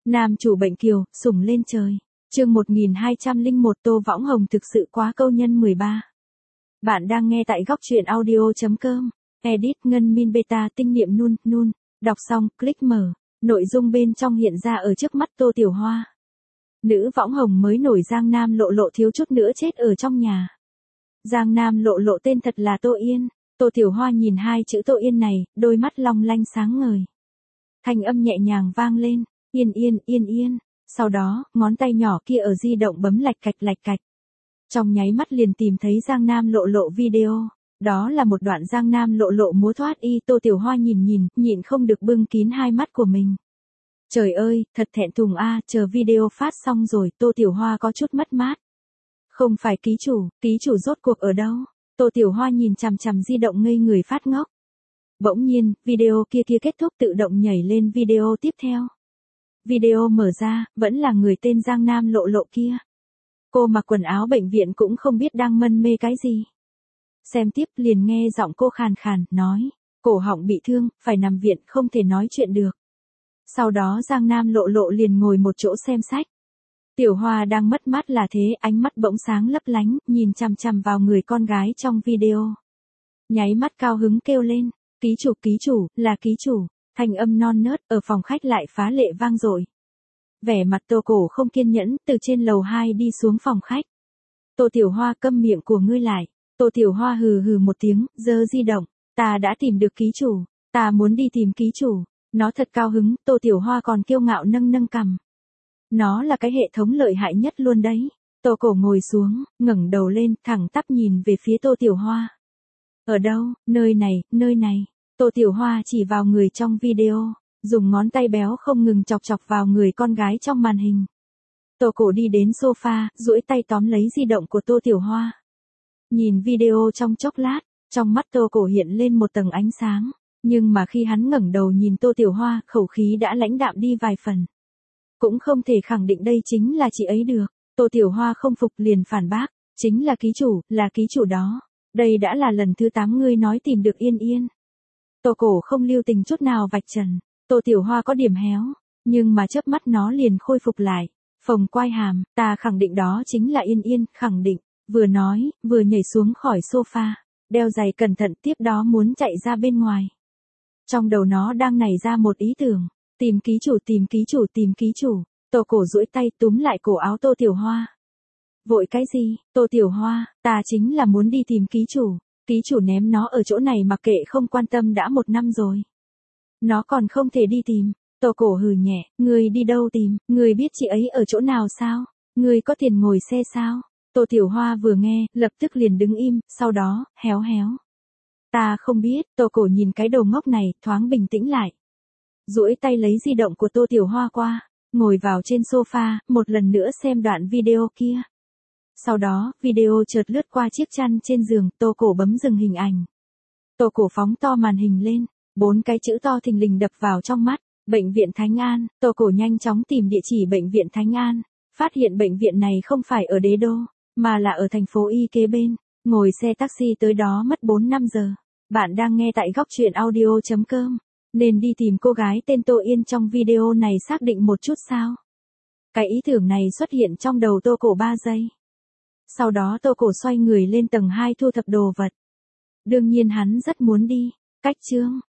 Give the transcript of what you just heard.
Nam chủ bệnh kiều, sủng lên trời. Chương 1201 Tô Võng Hồng thực sự quá câu nhân 13. Bạn đang nghe tại góc truyện audio.com. Edit Ngân Min Beta tinh niệm nun. Đọc xong, click mở. Nội dung bên trong hiện ra ở trước mắt Tô Tiểu Hoa. Nữ võng hồng mới nổi Giang Nam Lộ Lộ thiếu chút nữa chết ở trong nhà. Giang Nam Lộ Lộ tên thật là Tô Yên. Tô Tiểu Hoa nhìn hai chữ Tô Yên này, đôi mắt long lanh sáng ngời. Thanh âm nhẹ nhàng vang lên, yên. Sau đó, ngón tay nhỏ kia ở di động bấm lạch cạch. Trong nháy mắt liền tìm thấy Giang Nam Lộ Lộ video. Đó là một đoạn Giang Nam Lộ Lộ múa thoát y. Tô Tiểu Hoa nhịn không được bưng kín hai mắt của mình. Trời ơi, thật thẹn thùng a, chờ video phát xong rồi, Tô Tiểu Hoa có chút mất mát. Không phải ký chủ rốt cuộc ở đâu? Tô Tiểu Hoa nhìn chằm chằm di động ngây người phát ngốc. Bỗng nhiên, video kia kết thúc tự động nhảy lên video tiếp theo. Video mở ra, vẫn là người tên Giang Nam Lộ Lộ kia. Cô mặc quần áo bệnh viện cũng không biết đang mân mê cái gì. Xem tiếp liền nghe giọng cô khàn khàn, nói, cổ họng bị thương, phải nằm viện, không thể nói chuyện được. Sau đó Giang Nam Lộ Lộ liền ngồi một chỗ xem sách. Tiểu Hoa đang mất mát là thế, ánh mắt bỗng sáng lấp lánh, nhìn chằm chằm vào người con gái trong video. Nháy mắt cao hứng kêu lên, ký chủ, là ký chủ, thanh âm non nớt ở phòng khách lại phá lệ vang dội. Vẻ mặt Tô Cổ không kiên nhẫn, từ trên lầu 2 đi xuống phòng khách. Tô Tiểu Hoa câm miệng của ngươi lại. Tô Tiểu Hoa hừ một tiếng, giơ di động, ta đã tìm được ký chủ, ta muốn đi tìm ký chủ. Nó thật cao hứng, Tô Tiểu Hoa còn kiêu ngạo nâng cằm. Nó là cái hệ thống lợi hại nhất luôn đấy. Tô Cổ ngồi xuống, ngẩng đầu lên, thẳng tắp nhìn về phía Tô Tiểu Hoa. Ở đâu? Nơi này. Tô Tiểu Hoa chỉ vào người trong video, dùng ngón tay béo không ngừng chọc vào người con gái trong màn hình. Tô Cổ đi đến sofa, duỗi tay tóm lấy di động của Tô Tiểu Hoa. Nhìn video trong chốc lát, trong mắt Tô Cổ hiện lên một tầng ánh sáng. Nhưng mà khi hắn ngẩng đầu nhìn Tô Tiểu Hoa, khẩu khí đã lãnh đạm đi vài phần. Cũng không thể khẳng định đây chính là chị ấy được. Tô Tiểu Hoa không phục liền phản bác, chính là ký chủ đó. Đây đã là lần thứ 8 ngươi nói tìm được Yên. Tô Cổ không lưu tình chút nào vạch trần. Tô Tiểu Hoa có điểm héo, nhưng mà chớp mắt nó liền khôi phục lại. Phồng quai hàm, ta khẳng định đó chính là Yên, khẳng định. Vừa nói, vừa nhảy xuống khỏi sofa, đeo giày cẩn thận, tiếp đó muốn chạy ra bên ngoài. Trong đầu nó đang nảy ra một ý tưởng, tìm ký chủ. Tô Cổ duỗi tay túm lại cổ áo Tô Tiểu Hoa. Vội cái gì? Tô Tiểu Hoa, ta chính là muốn đi tìm ký chủ ném nó ở chỗ này mặc kệ không quan tâm đã 1 năm rồi. Nó còn không thể đi tìm. Tô Cổ hừ nhẹ, ngươi đi đâu tìm, ngươi biết chị ấy ở chỗ nào sao? Ngươi có tiền ngồi xe sao? Tô Tiểu Hoa vừa nghe, lập tức liền đứng im, sau đó, héo. Ta không biết, Tô Cổ nhìn cái đầu ngốc này, thoáng bình tĩnh lại. Duỗi tay lấy di động của Tô Tiểu Hoa qua, ngồi vào trên sofa, một lần nữa xem đoạn video kia. Sau đó, video chợt lướt qua chiếc chăn trên giường, Tô Cổ bấm dừng hình ảnh. Tô Cổ phóng to màn hình lên, 4 cái chữ to thình lình đập vào trong mắt, Bệnh viện Thánh An. Tô Cổ nhanh chóng tìm địa chỉ Bệnh viện Thánh An, phát hiện bệnh viện này không phải ở Đế Đô, mà là ở thành phố Y kế bên. Ngồi xe taxi tới đó mất 4-5 giờ. Bạn đang nghe tại góc truyện audio.com. Nên đi tìm cô gái tên Tô Yên trong video này xác định một chút sao? Cái ý tưởng này xuất hiện trong đầu Tô Cổ 3 giây. Sau đó Tô Cổ xoay người lên tầng 2 thu thập đồ vật. Đương nhiên hắn rất muốn đi. Cách chương.